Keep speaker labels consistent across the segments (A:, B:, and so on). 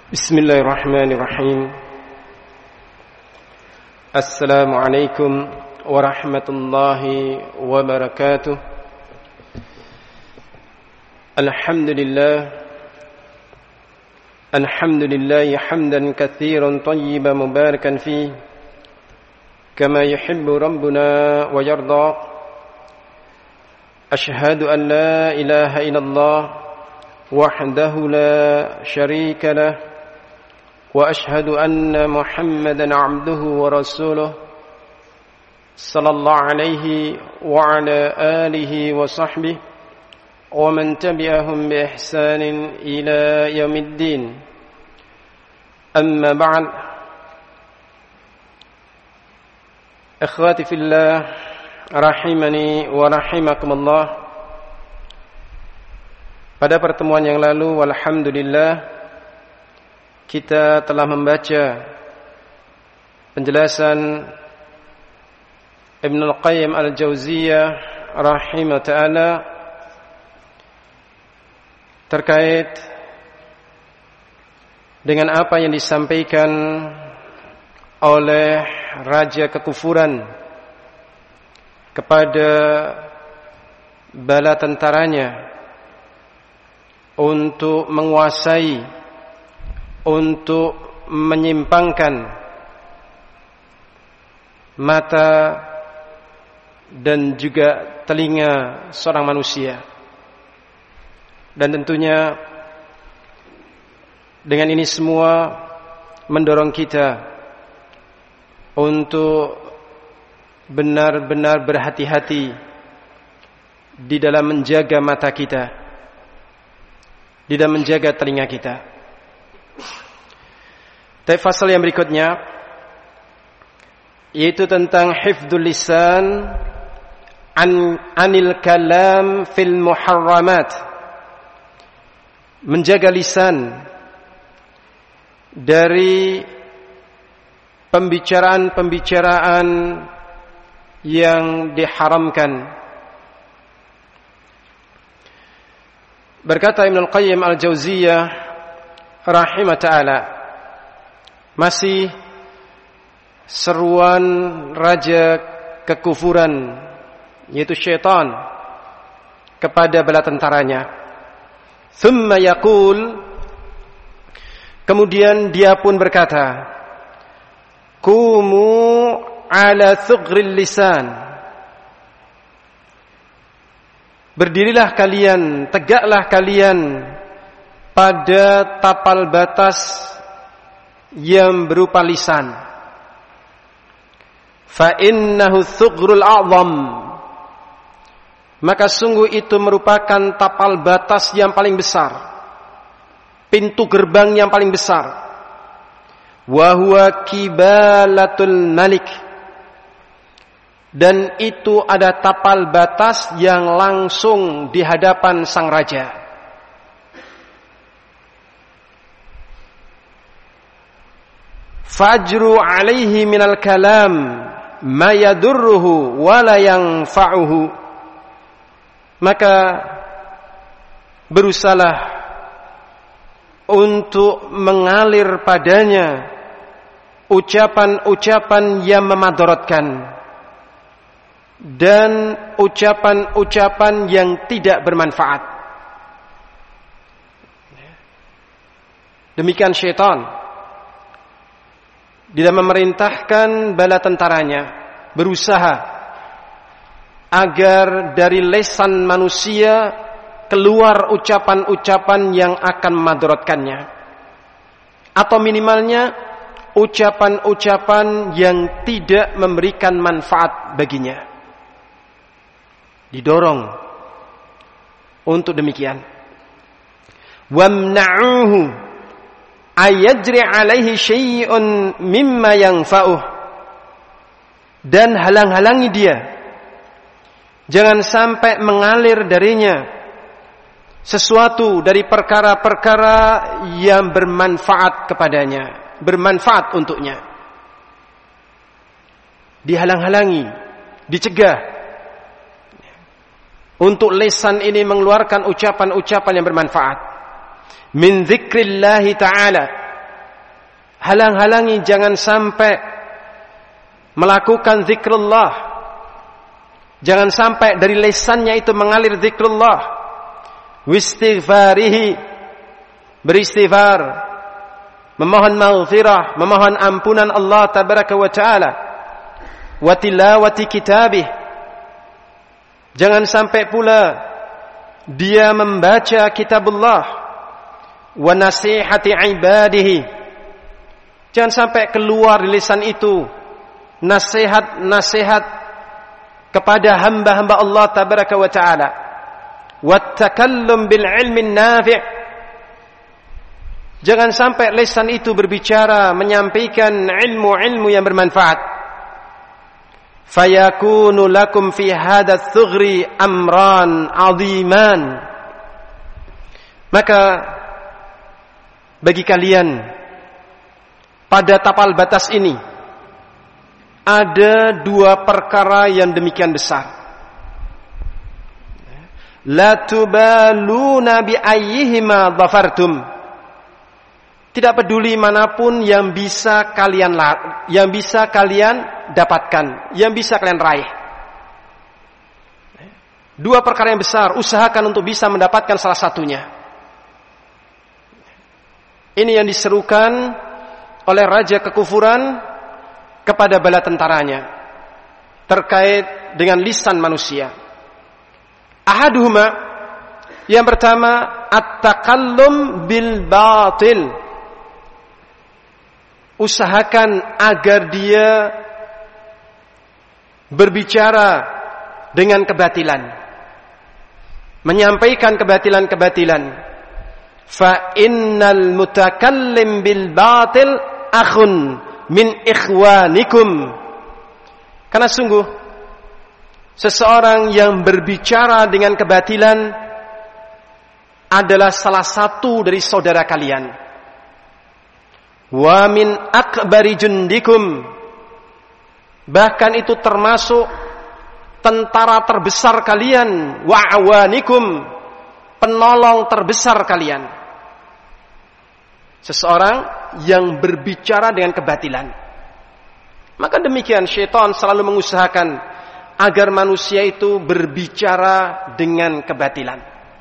A: Bismillahirrahmanirrahim. Assalamualaikum warahmatullahi wabarakatuh. Alhamdulillah hamdan katsiran tayyiban mubarakan fihi kama yuhibbu rabbuna wa yarda. Ashhadu an la ilaha illallah wahdahu la syarika lah wa ashhadu anna Muhammadan abduhu wa rasuluh sallallahu alaihi wa ala alihi wa sahbihi wa man tabi'ahum bi ihsanin ila yaumiddin. Amma ba'd. Ikhwati fillah rahimani wa rahimakumullah. Pada pertemuan yang lalu, walhamdulillah, kita telah membaca penjelasan Ibnul Qayyim Al-Jauziyah rahimah ta'ala terkait dengan apa yang disampaikan oleh raja kekufuran kepada bala tentaranya untuk menguasai, untuk menyimpangkan mata dan juga telinga seorang manusia. Dan tentunya dengan ini semua mendorong kita untuk benar-benar berhati-hati di dalam menjaga mata kita, di dalam menjaga telinga kita. Tapi fasal yang berikutnya yaitu tentang hifdzul lisan anil kalam fil muharramat. Menjaga lisan dari pembicaraan-pembicaraan yang diharamkan. Berkata Ibnul Qayyim Al-Jauziyah rahimah ta'ala, masih seruan raja kekufuran yaitu syaitan kepada bala tentaranya. Thumma yaqul, kemudian dia pun berkata, Qumu ala thughril lisan, berdirilah kalian, tegaklah kalian pada tapal batas yang berupa lisan. Fa innahu thughrul a'zam, maka sungguh itu merupakan tapal batas yang paling besar, pintu gerbang yang paling besar. Wa huwa kibalatul malik, dan itu ada tapal batas yang langsung di hadapan sang raja. Fajru alaihi minal kalam ma yadurruhu wa la yanfa'uhu, maka berusahalah untuk mengalir padanya ucapan-ucapan yang memadaratkan dan ucapan-ucapan yang tidak bermanfaat. Demikian syaitan di dalam memerintahkan bala tentaranya berusaha agar dari lisan manusia keluar ucapan-ucapan yang akan memadaratkannya, atau minimalnya ucapan-ucapan yang tidak memberikan manfaat baginya. Didorong untuk demikian. Wamna'uhu ayajri alaihi syai'un mimma yanfa'uh, dan halang-halangi dia, jangan sampai mengalir darinya sesuatu dari perkara-perkara yang bermanfaat kepadanya, bermanfaat untuknya. Dihalang-halangi, dicegah untuk lisan ini mengeluarkan ucapan-ucapan yang bermanfaat. Min dzikrillahi ta'ala, halang-halangi jangan sampai melakukan zikrullah. Jangan sampai dari lisannya itu mengalir zikrullah. Wistighfarihi, beristighfar, memohon maghfirah, memohon ampunan Allah tabaraka wa ta'ala. Wa tilawati kitabih. Jangan sampai pula dia membaca kitabullah. Wa nasihati ibadihi. Jangan sampai keluar di lisan itu nasihat-nasihat kepada hamba-hamba Allah tabaraka wa ta'ala. Wa takallum bil ilmin nafi'. Jangan sampai lisan itu berbicara menyampaikan ilmu-ilmu yang bermanfaat. Fayakunu lakum fi hadha thughri amran aziman. Maka bagi kalian pada tapal batas ini ada dua perkara yang demikian besar. La tubaluna bi ayyihima dhafartum. Tidak peduli manapun yang bisa kalian dapatkan, yang bisa kalian raih. Dua perkara yang besar, usahakan untuk bisa mendapatkan salah satunya. Ini yang diserukan oleh raja kekufuran kepada bala tentaranya terkait dengan lisan manusia. Ahaduhuma, yang pertama, at-takallum bil batil. Usahakan agar dia berbicara dengan kebatilan, menyampaikan kebatilan-kebatilan. Fa innal mutakallim bil batil akhun min ikhwanikum. Karena sungguh seseorang yang berbicara dengan kebatilan adalah salah satu dari saudara kalian. Wa min akbari jundikum. Bahkan itu termasuk tentara terbesar kalian. Wa awanikum, penolong terbesar kalian. Seseorang yang berbicara dengan kebatilan. Maka demikian syaitan selalu mengusahakan agar manusia itu berbicara dengan kebatilan,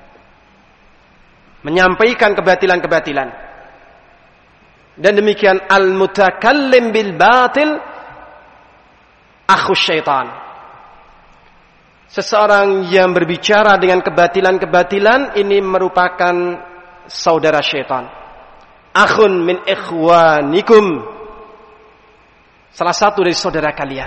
A: menyampaikan kebatilan-kebatilan. Dan demikian al-mutakallim bil batil akhu syaitan. Seseorang yang berbicara dengan kebatilan-kebatilan ini merupakan saudara syaitan. Akhun min ikhwanikum, salah satu dari saudara kalian.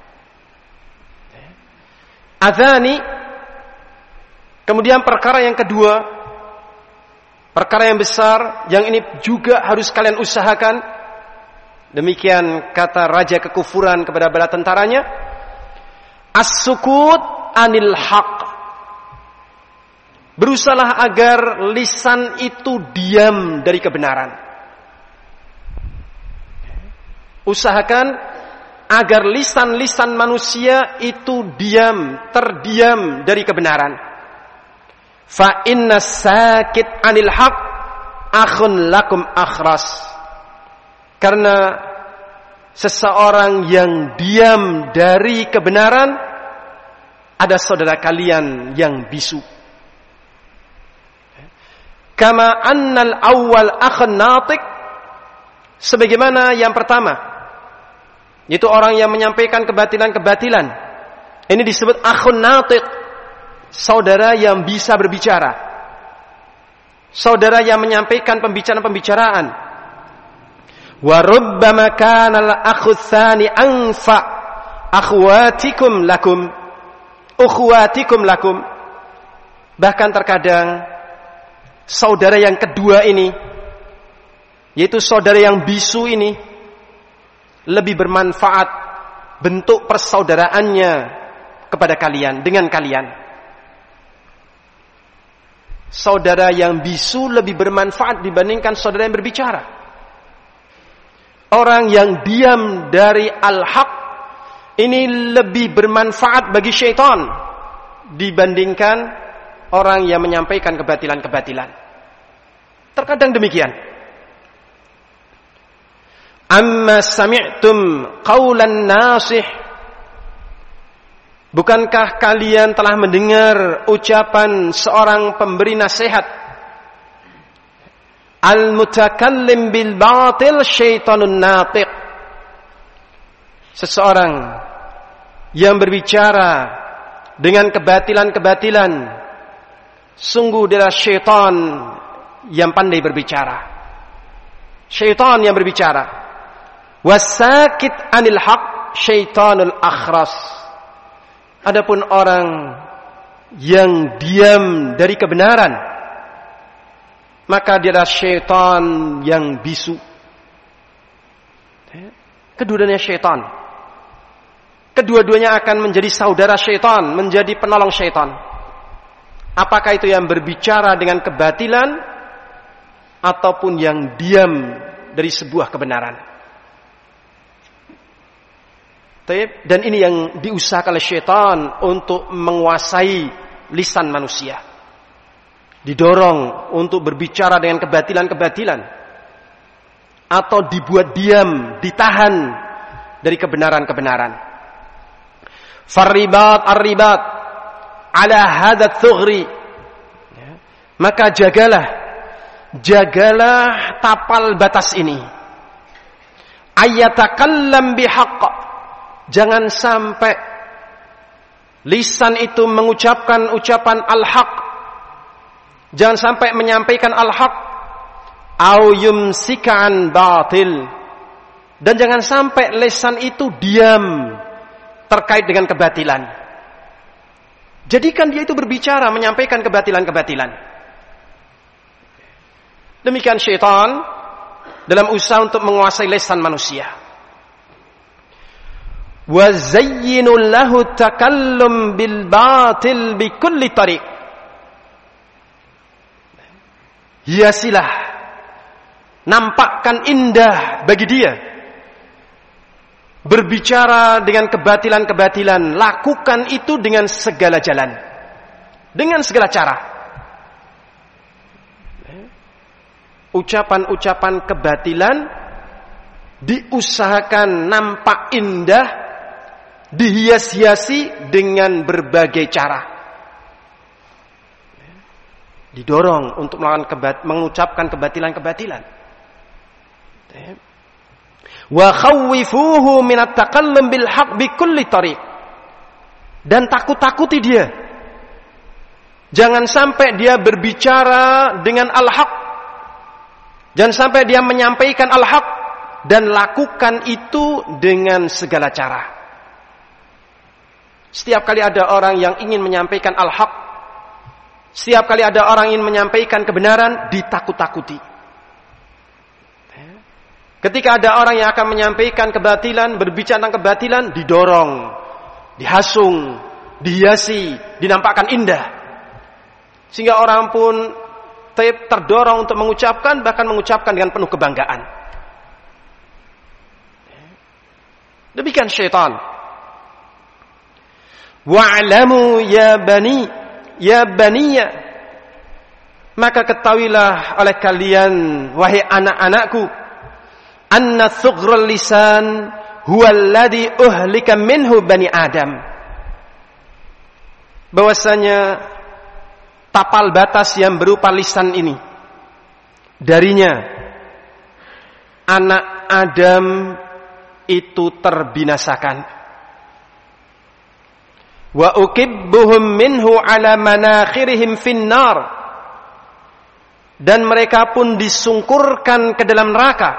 A: Adzani, kemudian perkara yang kedua, perkara yang besar, yang ini juga harus kalian usahakan. Demikian kata raja kekufuran kepada bala tentaranya. As-sukut anil haq. Berusahalah agar lisan itu diam dari kebenaran. Usahakan agar lisan-lisan manusia itu terdiam dari kebenaran. Fa inna sakit anil haq akhun lakum akhras. Karena seseorang yang diam dari kebenaran ada saudara kalian yang bisu. Kama annal awwal akhun natiq, sebagaimana yang pertama, yaitu orang yang menyampaikan kebatilan-kebatilan, ini disebut akhun natiq, saudara yang bisa berbicara, saudara yang menyampaikan pembicaraan-pembicaraan. Wa rubbama kana al-akhu tsani anfa akhwatikum lakum, ukhwatikum lakum. Bahkan terkadang saudara yang kedua ini, yaitu saudara yang bisu ini, lebih bermanfaat bentuk persaudaraannya kepada kalian, dengan kalian. Saudara yang bisu lebih bermanfaat dibandingkan saudara yang berbicara. Orang yang diam dari al-haq ini lebih bermanfaat bagi syaitan dibandingkan orang yang menyampaikan kebatilan-kebatilan. Terkadang demikian. Amma sami'tum qawlan nasih. Bukankah kalian telah mendengar ucapan seorang pemberi nasihat? Al-mutakallim bil batil syaitanun natiq. Seseorang yang berbicara dengan kebatilan-kebatilan, sungguh dia syaitan yang pandai berbicara. Syaitan yang berbicara. Wasakit anil haq syaitanul akhras. Adapun orang yang diam dari kebenaran, maka dia adalah syaitan yang bisu. Kedua-duanya syaitan. Kedua-duanya akan menjadi saudara syaitan, menjadi penolong syaitan. Apakah itu yang berbicara dengan kebatilan ataupun yang diam dari sebuah kebenaran. Dan ini yang diusahakan oleh syaitan untuk menguasai lisan manusia. Didorong untuk berbicara dengan kebatilan-kebatilan. Atau dibuat diam, ditahan dari kebenaran-kebenaran. Farribat ar-ribat ala hadat thughri. Maka jagalah tapal batas ini. Ayatakallam bihaqq. Jangan sampai lisan itu mengucapkan ucapan al-haq. Jangan sampai menyampaikan al-haq. Au yumsikan batil. Dan jangan sampai lisan itu diam terkait dengan kebatilan. Jadikan dia itu berbicara, menyampaikan kebatilan-kebatilan. Demikian syaitan dalam usaha untuk menguasai lisan manusia. Wa zayyinu lahu takallum bil batil bi kulli tariq. Hiasilah, nampakkan indah bagi dia berbicara dengan kebatilan-kebatilan. Lakukan itu dengan segala jalan, dengan segala cara. Ucapan-ucapan kebatilan diusahakan nampak indah, dihias-hiasi dengan berbagai cara. Didorong untuk mengucapkan kebatilan-kebatilan. Wa khawwifuhu min at-takallum bil haqq bi kulli tariq. Dan takut-takuti dia. Jangan sampai dia berbicara dengan al-haq. Jangan sampai dia menyampaikan al-haq dan lakukan itu dengan segala cara. Setiap kali ada orang yang ingin menyampaikan al-haq, setiap kali ada orang ingin menyampaikan kebenaran, ditakut-takuti. Ketika ada orang yang akan menyampaikan kebatilan, berbicara tentang kebatilan, didorong, dihasung, dihiasi, dinampakkan indah. Sehingga orang pun terdorong untuk mengucapkan, bahkan mengucapkan dengan penuh kebanggaan. Demikian syaitan. Wa'lamu ya baniya, maka ketahuilah oleh kalian wahai anak-anakku, anna thughral lisan huwa alladhi uhlika minhu bani Adam. Bahwasanya tapal batas yang berupa lisan ini, darinya anak Adam itu terbinasakan. Wa ukibbuhum minhu ala manakhirihim finnar. Dan mereka pun disungkurkan ke dalam neraka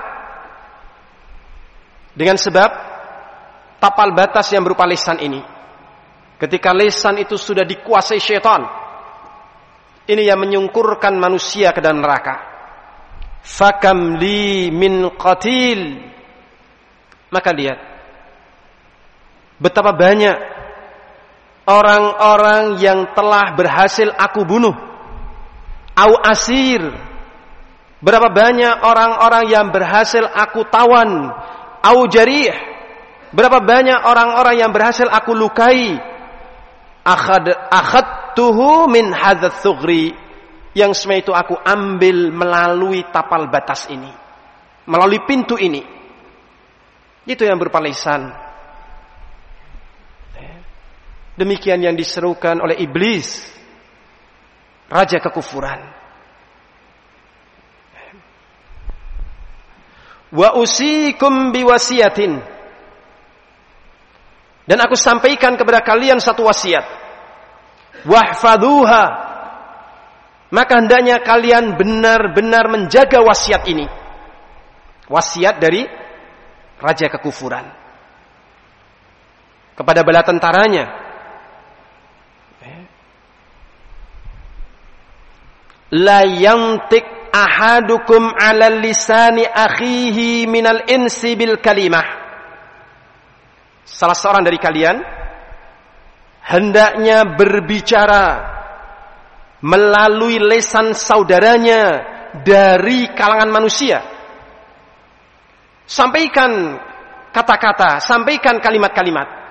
A: dengan sebab tapal batas yang berupa lisan ini. Ketika lisan itu sudah dikuasai syaitan, ini yang menyungkurkan manusia ke dalam neraka. Fakam li min qatil. Maka lihat betapa banyak orang-orang yang telah berhasil aku bunuh. Au asir. Berapa banyak orang-orang yang berhasil aku tawan. Au jarih. Berapa banyak orang-orang yang berhasil aku lukai. Akhadtuhu min hadzal thughri. Yang semua itu aku ambil melalui tapal batas ini, melalui pintu ini. Itu yang berupa lisan. Demikian yang diserukan oleh iblis, raja kekufuran. Wa usikum biwasiyatin. Dan aku sampaikan kepada kalian satu wasiat. Wahfaduha. Maka hendaknya kalian benar-benar menjaga wasiat ini. Wasiat dari raja kekufuran kepada bala tentaranya. La yantik ahadukum ala lisani akhihi minal insi bil kalimah. Salah seorang dari kalian hendaknya berbicara melalui lisan saudaranya dari kalangan manusia. Sampaikan kata-kata, sampaikan kalimat-kalimat.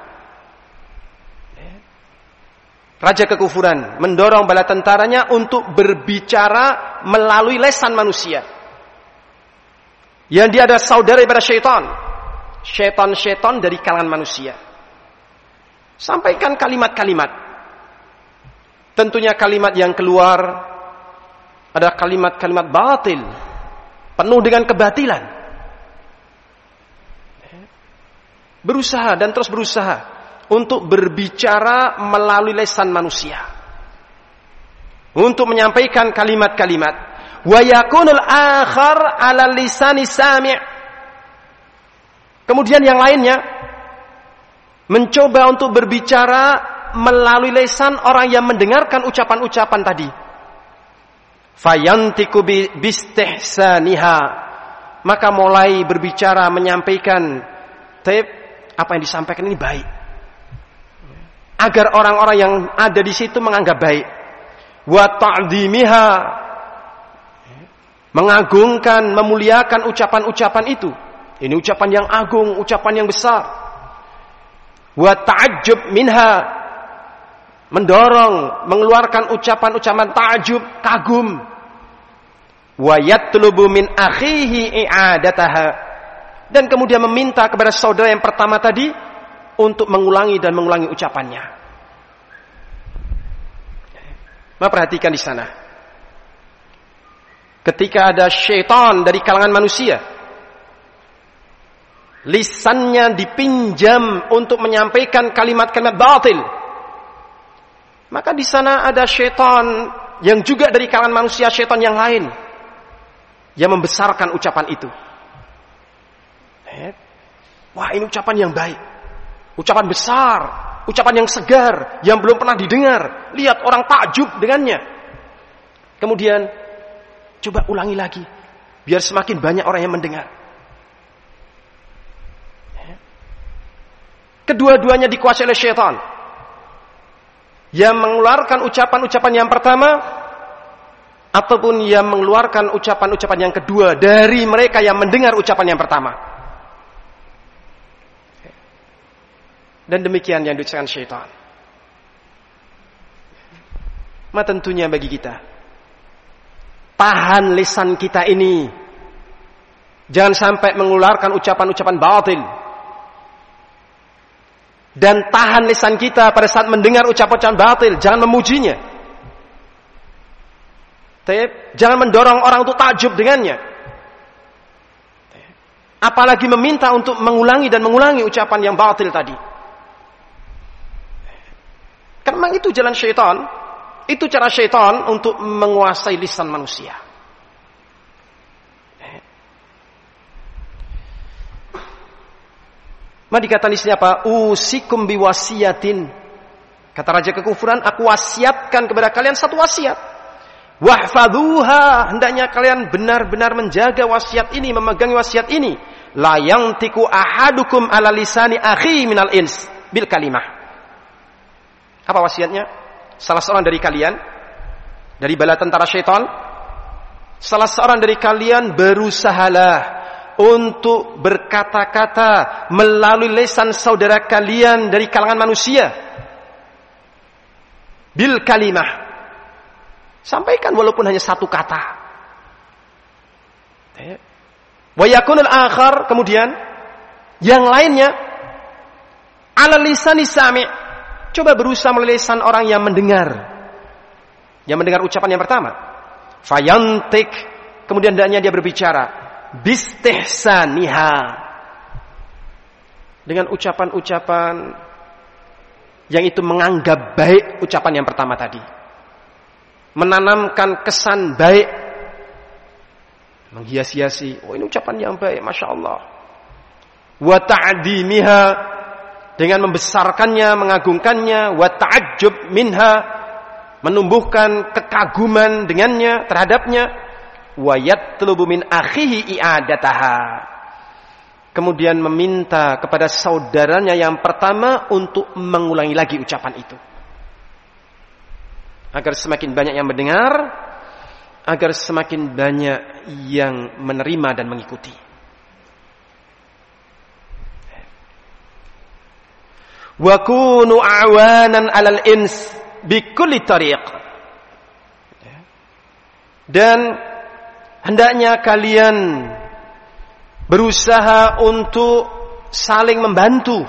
A: Raja kekufuran mendorong bala tentaranya untuk berbicara melalui lisan manusia. Yang dia adalah saudara daripada syaitan. Syaitan-syaitan dari kalangan manusia. Sampaikan kalimat-kalimat. Tentunya kalimat yang keluar adalah kalimat-kalimat batil. Penuh dengan kebatilan. Berusaha dan terus berusaha untuk berbicara melalui lisan manusia, untuk menyampaikan kalimat-kalimat. Wa yakunul akhar ala lisani sami'. Kemudian yang lainnya mencoba untuk berbicara melalui lisan orang yang mendengarkan ucapan-ucapan tadi. Fayantiku bistihsaniha. Maka mulai berbicara menyampaikan apa yang disampaikan ini baik, agar orang-orang yang ada di situ menganggap baik. Wa ta'dhimiha, mengagungkan, memuliakan ucapan-ucapan itu. Ini ucapan yang agung, ucapan yang besar. Wa ta'ajjub minha, mendorong, mengeluarkan ucapan-ucapan ta'ajjub, kagum. Wa yatlubu min akhihi i'adataha, dan kemudian meminta kepada saudara yang pertama tadi untuk mengulangi dan mengulangi ucapannya. Maka perhatikan di sana. Ketika ada syaitan dari kalangan manusia, lisannya dipinjam untuk menyampaikan kalimat-kalimat batil, maka di sana ada syaitan yang juga dari kalangan manusia, syaitan yang lain yang membesarkan ucapan itu. Wah, ini ucapan yang baik, ucapan besar, ucapan yang segar, yang belum pernah didengar. Lihat orang takjub dengannya. Kemudian coba ulangi lagi, biar semakin banyak orang yang mendengar. Kedua-duanya dikuasai oleh syaitan, yang mengeluarkan ucapan-ucapan yang pertama ataupun yang mengeluarkan ucapan-ucapan yang kedua dari mereka yang mendengar ucapan yang pertama. Dan demikian yang diucapkan syaitan. Maka tentunya bagi kita, tahan lisan kita ini, jangan sampai mengeluarkan ucapan-ucapan batil. Dan tahan lisan kita pada saat mendengar ucapan-ucapan batil, jangan memujinya. Jangan mendorong orang untuk takjub dengannya. Apalagi meminta untuk mengulangi dan mengulangi ucapan yang batil tadi. Karena memang itu jalan syaitan, itu cara syaitan untuk menguasai lisan manusia. Maka dikatakan di sini apa? Usikum biwasiyatin. Kata raja kekufuran, aku wasiatkan kepada kalian satu wasiat. Wahfaduha, hendaknya kalian benar-benar menjaga wasiat ini, memegang wasiat ini. La yantiku ahadukum ala lisani akhi minal ins bil kalimah. Apa wasiatnya? Salah seorang dari kalian, dari bala tentara syaitan, salah seorang dari kalian berusahalah untuk berkata-kata melalui lisan saudara kalian dari kalangan manusia. Bil kalimah. Sampaikan walaupun hanya satu kata. Wa yakunul akhar, kemudian Yang lainnya ala lisani sami'. Coba berusaha melalui lisan orang yang mendengar. Yang mendengar ucapan yang pertama. Fayantik, kemudian hendaknya dia berbicara bistihsaniha, dengan ucapan-ucapan yang itu menganggap baik ucapan yang pertama tadi, menanamkan kesan baik, menghias-hiasi, oh ini ucapan yang baik, Masya Allah. Wa ta'dimiha, dengan membesarkannya, mengagungkannya. Wa ta'ajjub minha, menumbuhkan kekaguman dengannya, terhadapnya. Wa yatlubu min akhihi i'adataha, kemudian meminta kepada saudaranya yang pertama untuk mengulangi lagi ucapan itu, agar semakin banyak yang mendengar, agar semakin banyak yang menerima dan mengikuti. Wa kunu a'wanan 'alal ins bi kulli tariq, dan hendaknya kalian berusaha untuk saling membantu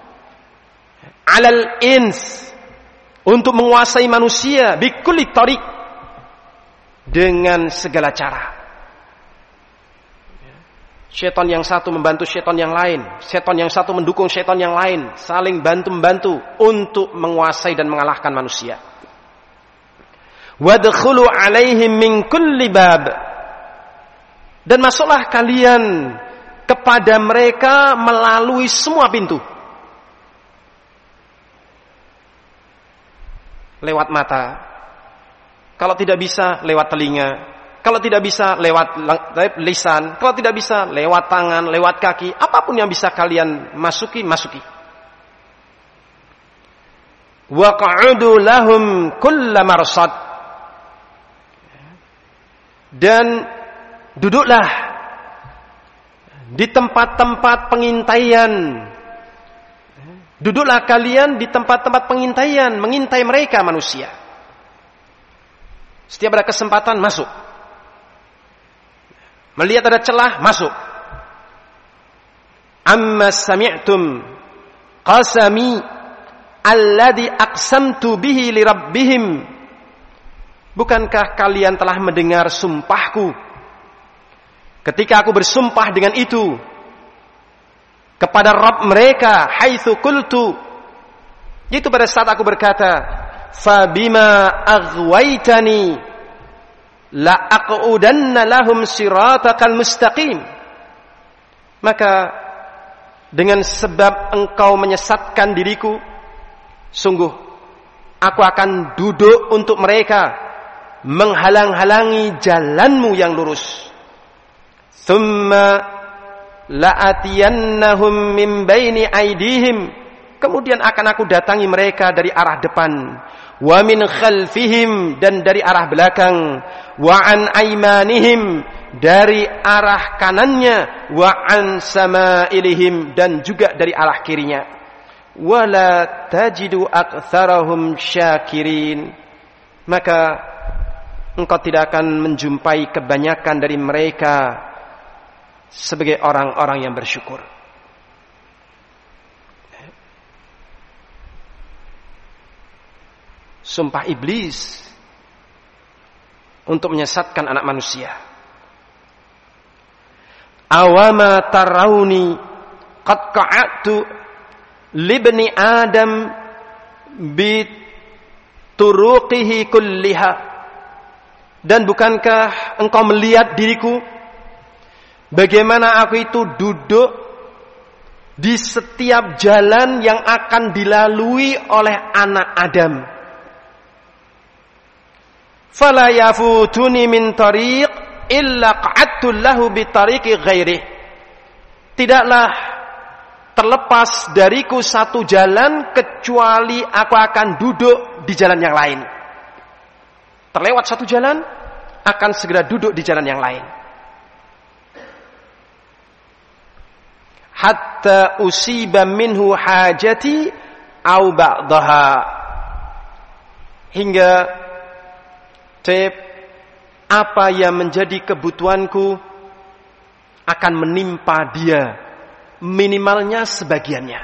A: 'alal ins, untuk menguasai manusia, bi kulli tariq, dengan segala cara. Syaitan yang satu membantu syaitan yang lain, syaitan yang satu mendukung syaitan yang lain, saling bantu-membantu untuk menguasai dan mengalahkan manusia. Wadkhulu alaihim min kulli bab, dan masuklah kalian kepada mereka melalui semua pintu. Lewat mata, kalau tidak bisa lewat telinga, kalau tidak bisa lewat lisan, kalau tidak bisa lewat tangan, lewat kaki, apapun yang bisa kalian masuki. Wa qa'udu lahum kulla marsad, dan duduklah di tempat-tempat pengintaian. Duduklah kalian di tempat-tempat pengintaian, mengintai mereka manusia. Setiap ada kesempatan masuk. Melihat ada celah, masuk. Amma sami'tum qasami alladhi aqsamtu bihi li rabbihim, bukankah kalian telah mendengar sumpahku ketika aku bersumpah dengan itu kepada Rabb mereka, haitsu qultu, yaitu pada saat aku berkata, fabima aghwaytani la aqudanna lahum siratakal mustaqim, maka dengan sebab engkau menyesatkan diriku, sungguh aku akan duduk untuk mereka, menghalang-halangi jalanmu yang lurus. Thumma la'atiyannahum min baini aydihim, kemudian akan aku datangi mereka dari arah depan, wa min khalfihim, dan dari arah belakang, wa an aymanihim, dari arah kanannya, wa an samailihim, dan juga dari arah kirinya. Wala tajidu aktsarahum syakirin, maka engkau tidak akan menjumpai kebanyakan dari mereka sebagai orang-orang yang bersyukur. Sumpah iblis untuk menyesatkan anak manusia. Awama tarawni qad qa'atu libni adam bi turuqihi kulliha, dan bukankah engkau melihat diriku bagaimana aku itu duduk di setiap jalan yang akan dilalui oleh anak Adam. Fala yafutuni min tariq illa qa'adtu lahu bi tariqi ghairi, tidaklah terlepas dariku satu jalan kecuali aku akan duduk di jalan yang lain. Terlewat satu jalan, akan segera duduk di jalan yang lain. Hatta usiba minhu hajati au ba'daha, hingga apa yang menjadi kebutuhanku akan menimpa dia minimalnya sebagiannya.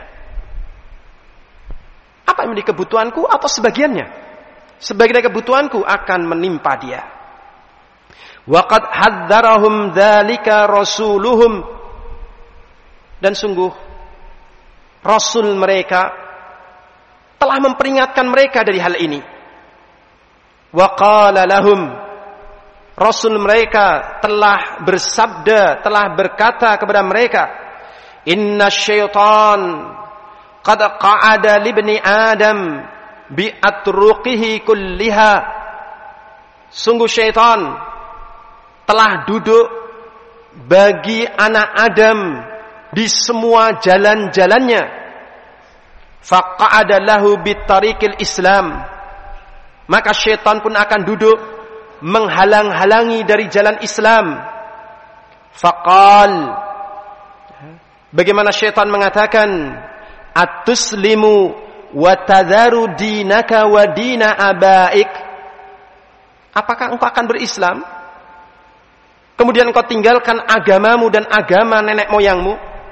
A: Apa yang menjadi kebutuhanku atau sebagiannya? Sebagian dari kebutuhanku akan menimpa dia. Wa qad hadzarahum dzalika rasuluhum, dan sungguh rasul mereka telah memperingatkan mereka dari hal ini. Wa qala lahum, rasul mereka telah bersabda, telah berkata kepada mereka, inna syaitan qad qa'ada libni adam bi atruqihi kulliha. Sungguh syaitan telah duduk bagi anak Adam di semua jalan-jalannya. Faqa'ada lahu bitariqil Islam, maka syaitan pun akan duduk menghalang-halangi dari jalan Islam. Faqal, bagaimana syaitan mengatakan, atuslimu wa tadharu dinaka wa dina abaik. Apakah engkau akan berislam kemudian engkau tinggalkan agamamu dan agama nenek moyangmu?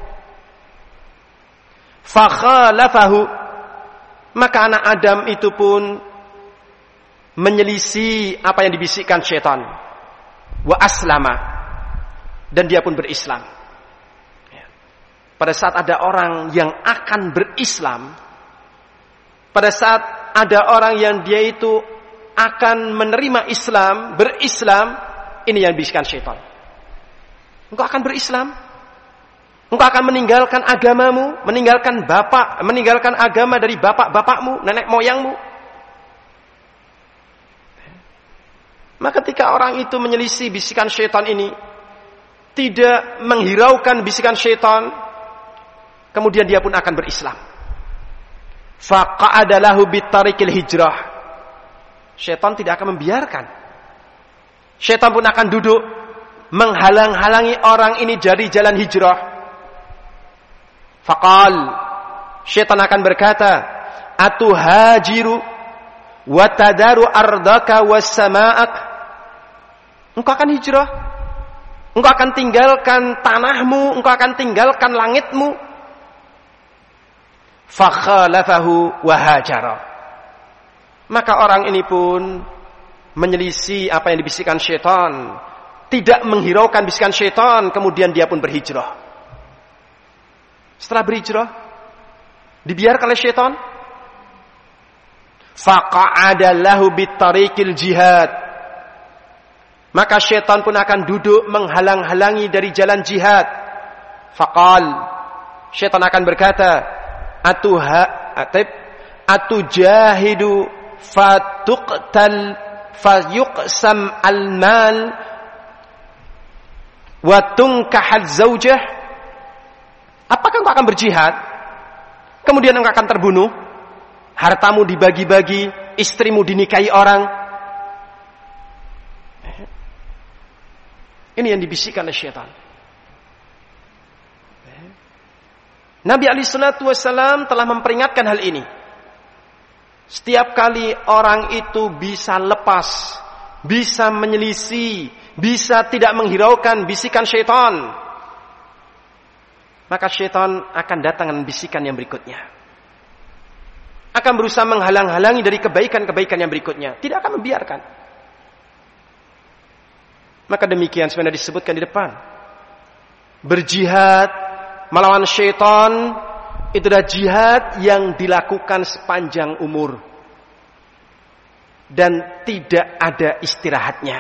A: Fakhalafahu, maka anak Adam itu pun menyelisih apa yang dibisikkan syaitan. Wa aslama, dan dia pun berislam. Pada saat ada orang yang akan berislam, pada saat ada orang yang dia itu akan menerima Islam, berislam, ini yang dibisikkan syaitan. Engkau akan berislam, engkau akan meninggalkan agamamu, meninggalkan agama dari bapak-bapakmu, nenek moyangmu. Maka ketika orang itu menyelisih bisikan syaitan ini, tidak menghiraukan bisikan syaitan, kemudian dia pun akan berislam. Faqa'ada lahu bitariqil hijrah. Syaitan tidak akan membiarkan. Syaitan pun akan duduk menghalang-halangi orang ini dari jalan hijrah. Faqal, syaitan akan berkata, atuhajiru wa tadaru ardaka was sama'ak. Engkau akan hijrah, engkau akan tinggalkan tanahmu, engkau akan tinggalkan langitmu. Fakhalafahu wa hajara, maka orang ini pun menyelisih apa yang dibisikkan syaitan, tidak menghiraukan bisikan syaitan, kemudian dia pun berhijrah. Setelah berhijrah, dibiarkan oleh syaitan. Faqa'ada lahu bitariqil jihad, maka syaitan pun akan duduk menghalang-halangi dari jalan jihad. Faqal, syaitan akan berkata, atujahidu fatuqtal fayuqsam al-mal wa tunkahal zaujah. Apakah engkau akan berjihad, kemudian engkau akan terbunuh, hartamu dibagi-bagi, istrimu dinikahi orang? Ini yang dibisikkan oleh syaitan. Nabi SAW telah memperingatkan hal ini. Setiap kali orang itu bisa lepas, bisa menyelisih, bisa tidak menghiraukan bisikan syaitan, maka syaitan akan datang dengan bisikan yang berikutnya. Akan berusaha menghalang-halangi dari kebaikan-kebaikan yang berikutnya. Tidak akan membiarkan. Maka demikian sebenarnya disebutkan di depan. Berjihad melawan syaitan itu adalah jihad yang dilakukan sepanjang umur dan tidak ada istirahatnya.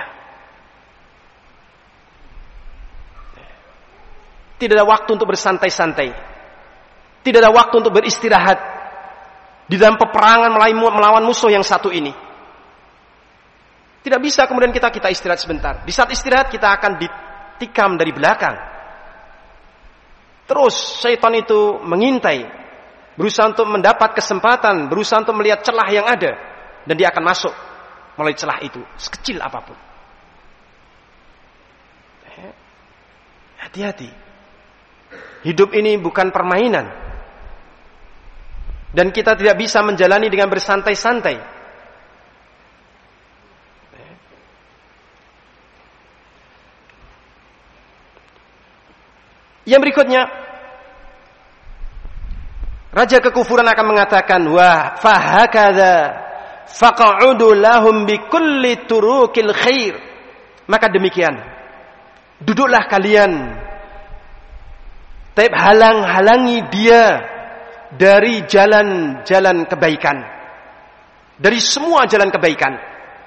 A: Tidak ada waktu untuk bersantai-santai, tidak ada waktu untuk beristirahat di dalam peperangan melawan musuh yang satu ini. Tidak bisa kemudian kita istirahat sebentar. Di saat istirahat kita akan ditikam dari belakang. Terus syaitan itu mengintai, berusaha untuk mendapat kesempatan, berusaha untuk melihat celah yang ada, dan dia akan masuk melalui celah itu, sekecil apapun. Hati-hati. Hidup ini bukan permainan, dan kita tidak bisa menjalani dengan bersantai-santai. Yang berikutnya, Raja kekufuran akan mengatakan, wa fahakadha faqa'udu lahum bikulli turukil khair. Maka demikian, duduklah kalian, halang-halangi dia dari jalan-jalan kebaikan, dari semua jalan kebaikan.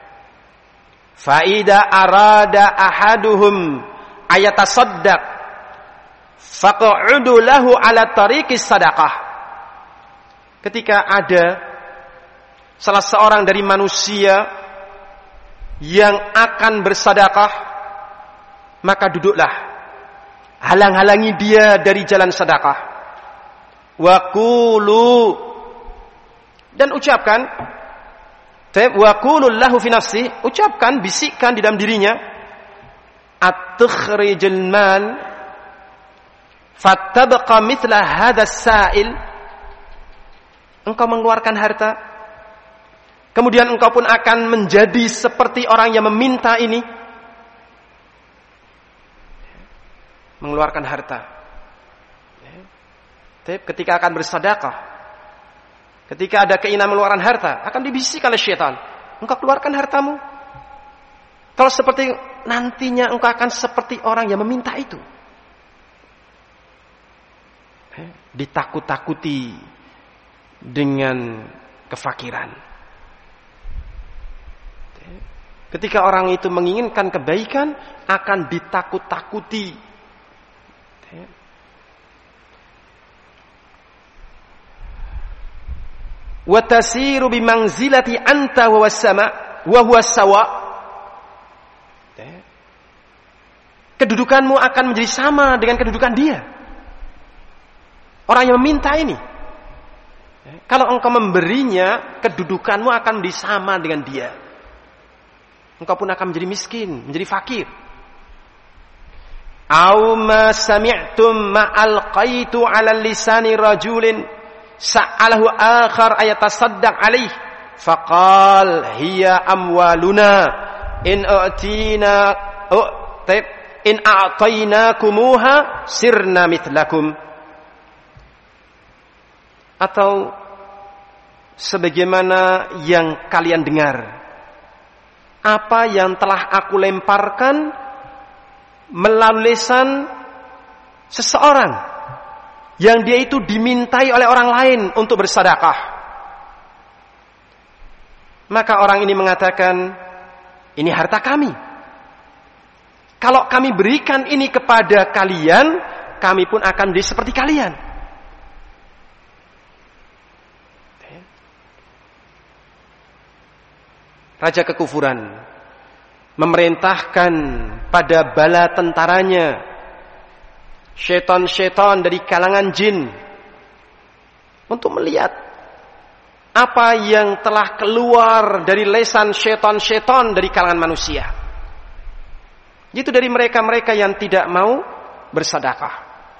A: Faida arada ahaduhum ayatasaddaq faq'udu lahu ala tariqis sadaqah. Ketika ada salah seorang dari manusia yang akan bersedekah, maka duduklah, halang-halangi dia dari jalan sedekah. Wa qulu, dan ucapkan, wa qulu lahu fi nafsi, ucapkan, bisikkan di dalam dirinya, at-tukhrijul mal fatabqa mithla hadha as-sa'il. Engkau mengeluarkan harta, kemudian engkau pun akan menjadi seperti orang yang meminta ini. Mengeluarkan harta. Ketika akan bersedekah, ketika ada keinginan mengeluarkan harta, akan dibisikkan oleh syaitan, engkau keluarkan hartamu. Kalau seperti nantinya engkau akan seperti orang yang meminta itu. Ditakut-takuti dengan kefakiran. Ketika orang itu menginginkan kebaikan, akan ditakut-takuti. Wa tasiru bi manzilati anta wa was-sama wa huwa sawa. Kedudukanmu akan menjadi sama dengan kedudukan dia, orang yang meminta ini. Kalau engkau memberinya, kedudukanmu akan menjadi sama dengan dia. Engkau pun akan menjadi miskin, menjadi fakir. Aw ma sami'tum ma alqaitu 'ala lisani rajulin sa'alahu akhar ayatasaddaq alaih faqal hiya amwaluna in a'tainakumuha sirna mithlakum. Atau sebagaimana yang kalian dengar, apa yang telah aku lemparkan melalui lisan seseorang yang dia itu dimintai oleh orang lain untuk bersedekah. Maka orang ini mengatakan, ini harta kami. Kalau kami berikan ini kepada kalian, kami pun akan jadi seperti kalian. Raja kekufuran memerintahkan pada bala tentaranya, syaitan-syaitan dari kalangan jin, untuk melihat apa yang telah keluar dari lisan syaitan-syaitan dari kalangan manusia. Itu dari mereka-mereka yang tidak mau bersedekah.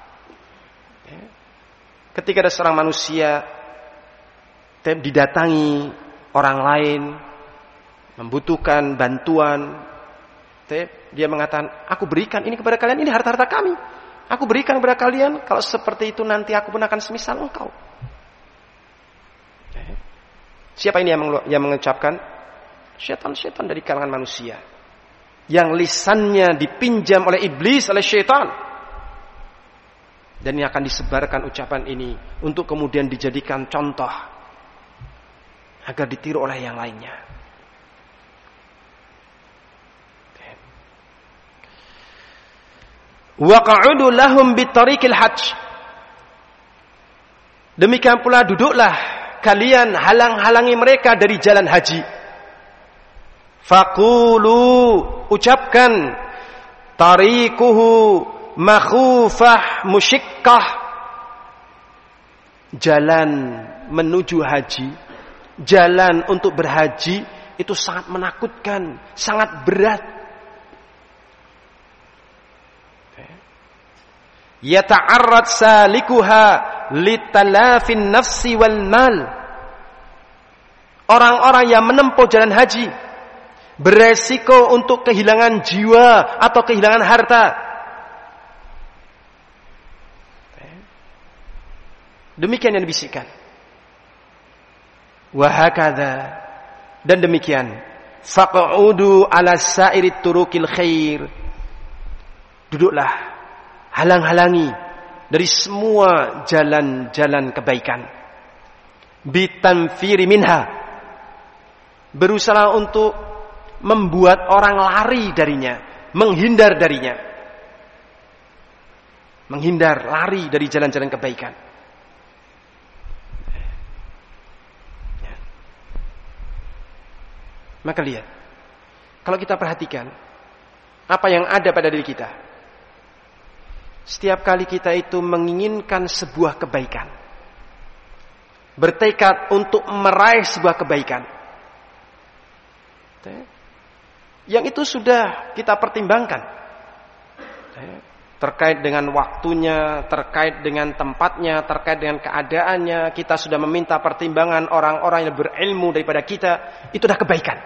A: Ketika ada seorang manusia didatangi orang lain, membutuhkan bantuan, dia mengatakan, aku berikan ini kepada kalian, ini harta-harta kami, aku berikan kepada kalian, kalau seperti itu nanti aku pun akan semisal engkau. Siapa ini yang mengucapkan? Syaitan-syaitan dari kalangan manusia, yang lisannya dipinjam oleh iblis, oleh syaitan. Dan ini akan disebarkan ucapan ini untuk kemudian dijadikan contoh agar ditiru oleh yang lainnya. Waqa'udu lahum bitariqil hajj. Demikian pula duduklah kalian, halang-halangi mereka dari jalan haji. Faqulu, ucapkan, tariquhu makhufah musyikkah. Jalan menuju haji, jalan untuk berhaji itu sangat menakutkan, sangat berat. Yata'arrad salikuha litalafin nafsi wal mal. Orang-orang yang menempuh jalan haji beresiko untuk kehilangan jiwa atau kehilangan harta. Demikian yang dibisikkan. Wa hakadha, dan demikian. Faq'udu ala sa'irit turukil khair. Duduklah, halang-halangi dari semua jalan-jalan kebaikan. Bitanfiri minha, berusaha untuk membuat orang lari darinya, menghindar darinya. Menghindar, lari dari jalan-jalan kebaikan. Maka lihat, kalau kita perhatikan apa yang ada pada diri kita, setiap kali kita itu menginginkan sebuah kebaikan, bertekad untuk meraih sebuah kebaikan, yang itu sudah kita pertimbangkan, terkait dengan waktunya, terkait dengan tempatnya, terkait dengan keadaannya, kita sudah meminta pertimbangan orang-orang yang berilmu daripada kita, itu dah kebaikan.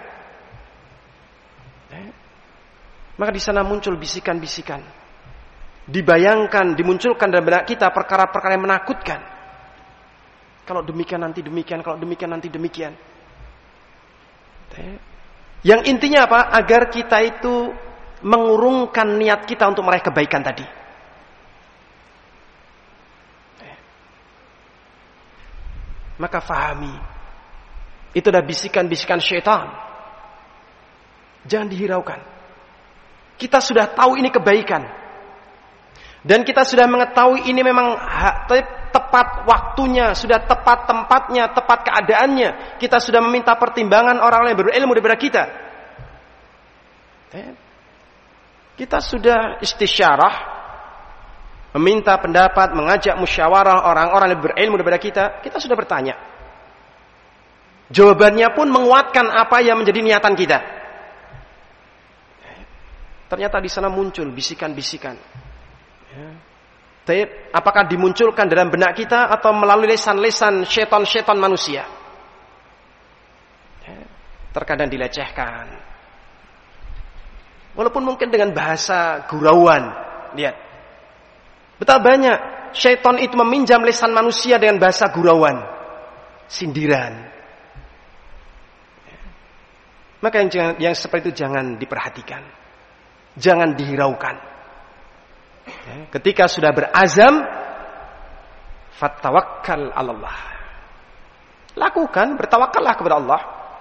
A: Maka di sana muncul bisikan-bisikan, dibayangkan, dimunculkan dalam benak kita perkara-perkara yang menakutkan. Kalau demikian nanti demikian, kalau demikian nanti demikian. Yang intinya apa? Agar kita itu mengurungkan niat kita untuk meraih kebaikan tadi. Maka fahami, itu adalah bisikan-bisikan syaitan. Jangan dihiraukan. Kita sudah tahu ini kebaikan, dan kita sudah mengetahui ini memang tepat waktunya, sudah tepat tempatnya, tepat keadaannya. Kita sudah meminta pertimbangan orang yang berilmu daripada kita. Kita sudah istisyarah, meminta pendapat, mengajak musyawarah orang-orang yang berilmu daripada kita. Kita sudah bertanya. Jawabannya pun menguatkan apa yang menjadi niatan kita. Ternyata di sana muncul bisikan-bisikan. Apakah dimunculkan dalam benak kita atau melalui lesan-lesan syaitan-syaitan manusia? Terkadang dilecehkan, walaupun mungkin dengan bahasa gurauan. Lihat, betapa banyak syaitan itu meminjam lesan manusia dengan bahasa gurauan, sindiran. Maka yang seperti itu jangan diperhatikan, jangan dihiraukan. Ketika sudah berazam, fatawakkal 'alallah. Lakukan, bertawakallah kepada Allah.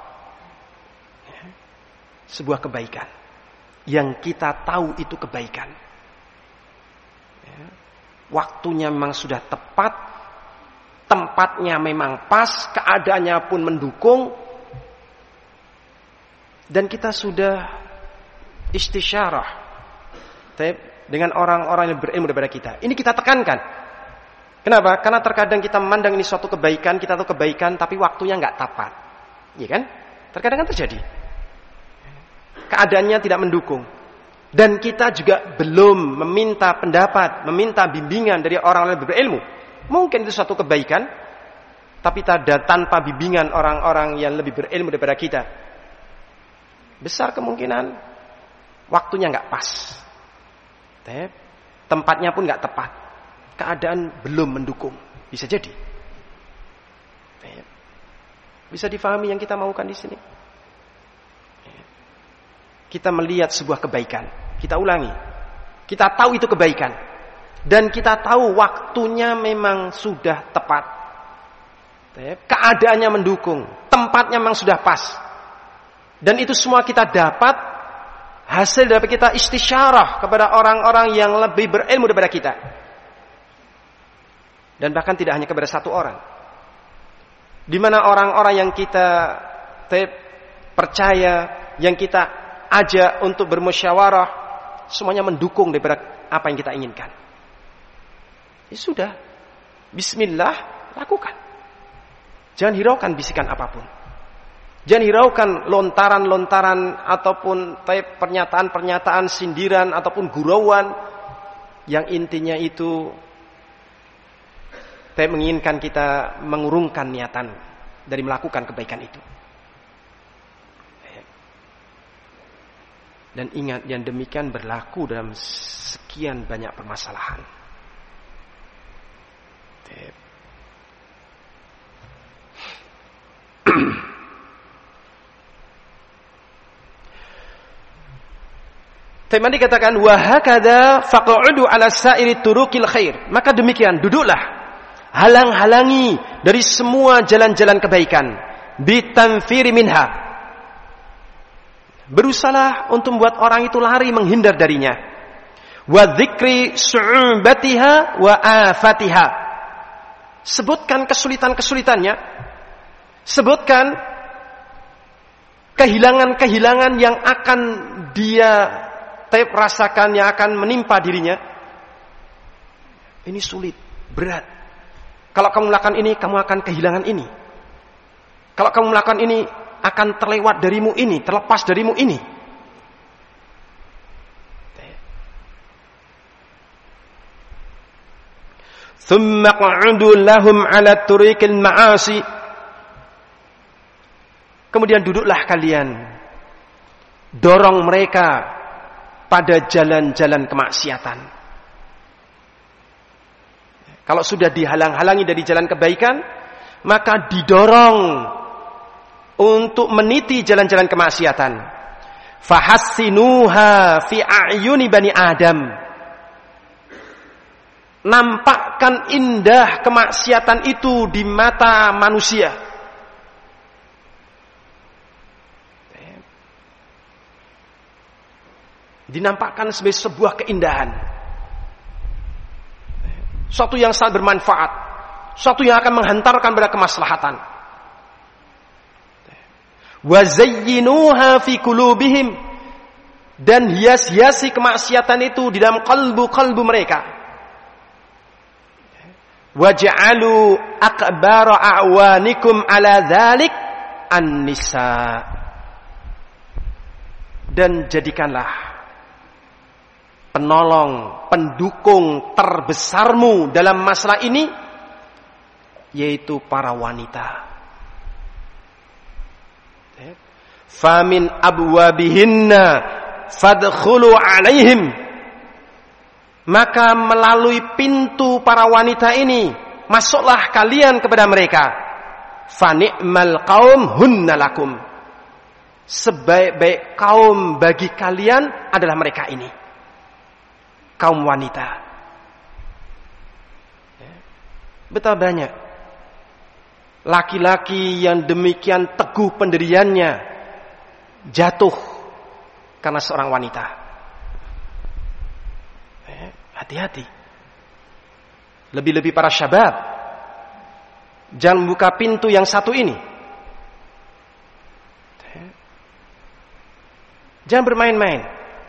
A: Sebuah kebaikan yang kita tahu itu kebaikan. Waktunya memang sudah tepat, tempatnya memang pas, keadaannya pun mendukung, dan kita sudah istisyarah dengan orang-orang yang berilmu daripada kita. Ini kita tekankan. Kenapa? Karena terkadang kita memandang ini suatu kebaikan, kita tahu kebaikan, tapi waktunya nggak tepat, iya kan? Terkadang kan terjadi. Keadaannya tidak mendukung, dan kita juga belum meminta pendapat, meminta bimbingan dari orang-orang yang berilmu. Mungkin itu suatu kebaikan, tapi tanpa bimbingan orang-orang yang lebih berilmu daripada kita, besar kemungkinan waktunya nggak pas, tempatnya pun nggak tepat, keadaan belum mendukung, bisa jadi. Bisa difahami yang kita maukan di sini. Kita melihat sebuah kebaikan, kita ulangi, kita tahu itu kebaikan, dan kita tahu waktunya memang sudah tepat, keadaannya mendukung, tempatnya memang sudah pas, dan itu semua kita dapat hasil dari kita istisyarah kepada orang-orang yang lebih berilmu daripada kita, dan bahkan tidak hanya kepada satu orang, di mana orang-orang yang kita percaya, yang kita ajak untuk bermusyawarah, semuanya mendukung daripada apa yang kita inginkan. Ya sudah, bismillah, lakukan. Jangan hiraukan bisikan apapun. Jangan hiraukan lontaran-lontaran ataupun pernyataan-pernyataan sindiran ataupun gurauan yang intinya itu menginginkan kita mengurungkan niatan dari melakukan kebaikan itu. Dan ingat, yang demikian berlaku dalam sekian banyak permasalahan. Tema dikatakan wa hakadha faq'udu ala sa'iri turuqil khair. Maka demikian, duduklah, halang-halangi dari semua jalan-jalan kebaikan, bitanfiri minha. Berusaha untuk membuat orang itu lari menghindar darinya. Wa dzikri su'ubatiha wa afatiha. Sebutkan kesulitan-kesulitannya. Sebutkan kehilangan-kehilangan yang akan dia rasakan, yang akan menimpa dirinya. Ini sulit, berat. Kalau kamu melakukan ini, kamu akan kehilangan ini. Kalau kamu melakukan ini, akan terlewat darimu ini, terlepas darimu ini. Thumma qa'udu lahum 'ala turiqil ma'asi. Kemudian duduklah kalian, dorong mereka pada jalan-jalan kemaksiatan. Kalau sudah dihalang-halangi dari jalan kebaikan, maka didorong untuk meniti jalan-jalan kemaksiatan. Fahassinuha fi a'yuni bani Adam. Nampakkan indah kemaksiatan itu di mata manusia. Dinampakkan sebagai sebuah keindahan. Suatu yang sangat bermanfaat. Suatu yang akan menghantarkan pada kemaslahatan. Wa zayyinuha fi qulubihim. Dan hias-hiasi kemaksiatan itu di dalam kalbu-kalbu mereka. Waj'alu akbara a'wanikum ala dzalik an-nisa. Dan jadikanlah penolong, pendukung terbesarmu dalam masalah ini, yaitu para wanita. Famin abwabihinna fadkhulu alaihim. Maka melalui pintu para wanita ini, masuklah kalian kepada mereka. Fani'mal qaum hunna lakum. Sebaik-baik kaum bagi kalian adalah mereka ini. Kaum wanita. Betapa banyak laki-laki yang demikian teguh pendiriannya jatuh karena seorang wanita. Hati-hati. Lebih-lebih para syabab, jangan buka pintu yang satu ini. Jangan bermain-main.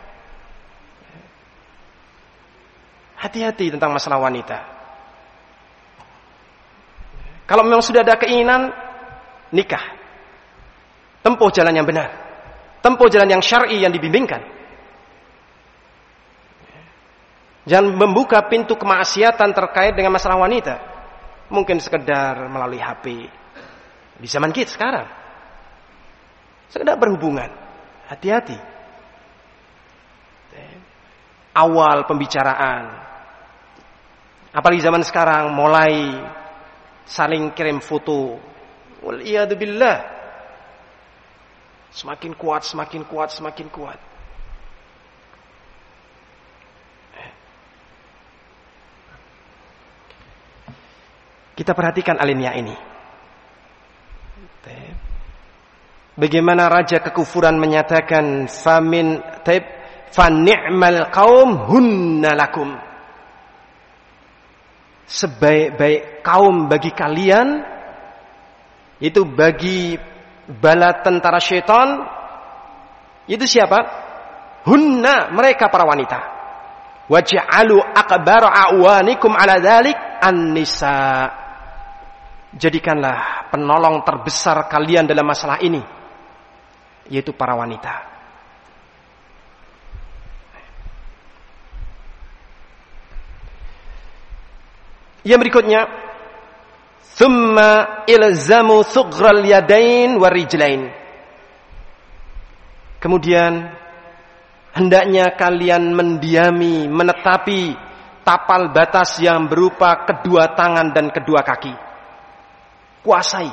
A: Hati-hati tentang masalah wanita. Kalau memang sudah ada keinginan nikah, tempuh jalan yang benar, tempuh jalan yang syar'i yang dibimbingkan. Jangan membuka pintu kemaksiatan terkait dengan masalah wanita. Mungkin sekedar melalui HP. Di zaman kita sekarang, sekedar berhubungan. Hati-hati. Awal pembicaraan, apalagi zaman sekarang mulai saling kirim foto. Waliyadzubillah. Semakin kuat, semakin kuat, semakin kuat. Kita perhatikan alinea ini. Bagaimana raja kekufuran menyatakan famin fa ni'mal qaum hunna lakum. Sebaik-baik kaum bagi kalian, itu bagi bala tentara syaitan, itu siapa? Hunna, mereka para wanita. Waj'alu akbara a'wanikum ala dzalik an-nisa. Jadikanlah penolong terbesar kalian dalam masalah ini, yaitu para wanita. Yang berikutnya, thumma ilzamu thughral yadain warijlain. Kemudian hendaknya kalian mendiami, menetapi tapal batas yang berupa kedua tangan dan kedua kaki. Kuasai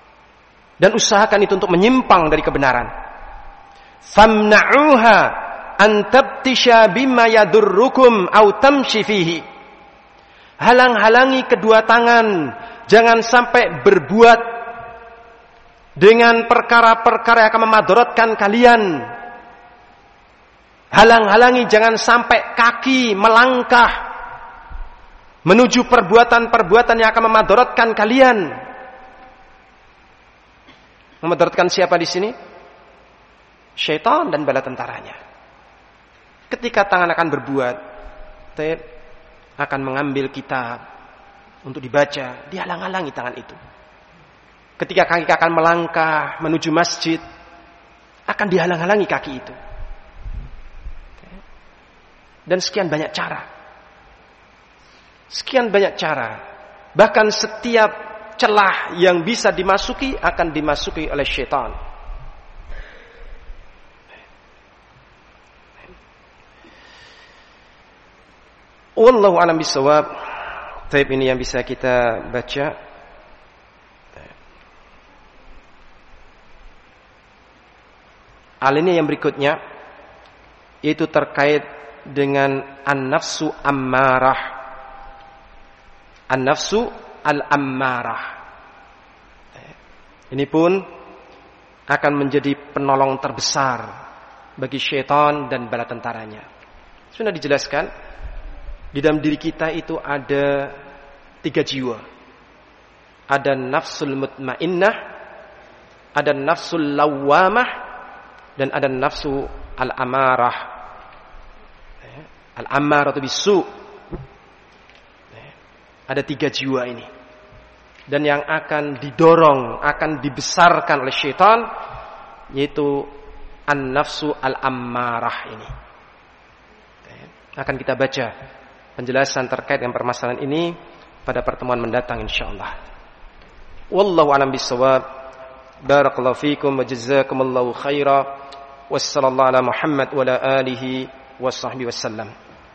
A: dan usahakan itu untuk menyimpang dari kebenaran. Famna'uha an tabtisha bima yadurrukum aw tamshi fihi. Halang-halangi kedua tangan, jangan sampai berbuat dengan perkara-perkara yang akan memadaratkan kalian. Halang-halangi jangan sampai kaki melangkah menuju perbuatan-perbuatan yang akan memadaratkan kalian. Memadaratkan siapa di sini? Syaitan dan bala tentaranya. Ketika tangan akan berbuat, akan mengambil kitab untuk dibaca, dihalang-halangi tangan itu. Ketika kaki akan melangkah menuju masjid, akan dihalang-halangi kaki itu. Dan sekian banyak cara. Sekian banyak cara. Bahkan setiap celah yang bisa dimasuki akan dimasuki oleh syaitan. Wallahu a'lam bishawab. Taib ini yang bisa kita baca. Alinea yang berikutnya yaitu terkait dengan an-nafsu ammarah. An-nafsu al-ammarah. Ini pun akan menjadi penolong terbesar bagi syaitan dan bala tentaranya. Sudah dijelaskan, di dalam diri kita itu ada 3 jiwa. Ada nafsul mutmainnah, ada nafsul lawwamah, dan ada nafsu al-amarah. Al-amarah itu bisu. Ada 3 jiwa ini. Dan yang akan didorong, akan dibesarkan oleh syaitan, yaitu an-nafsu al-amarah ini. Akan kita baca penjelasan terkait dengan permasalahan ini pada pertemuan mendatang insyaallah. Wallahu a'lam bishawab. Barakallahu fikum wa jazakumullahu khaira. Wassallallahu ala Muhammad wa ala alihi wa sahbihi wasallam.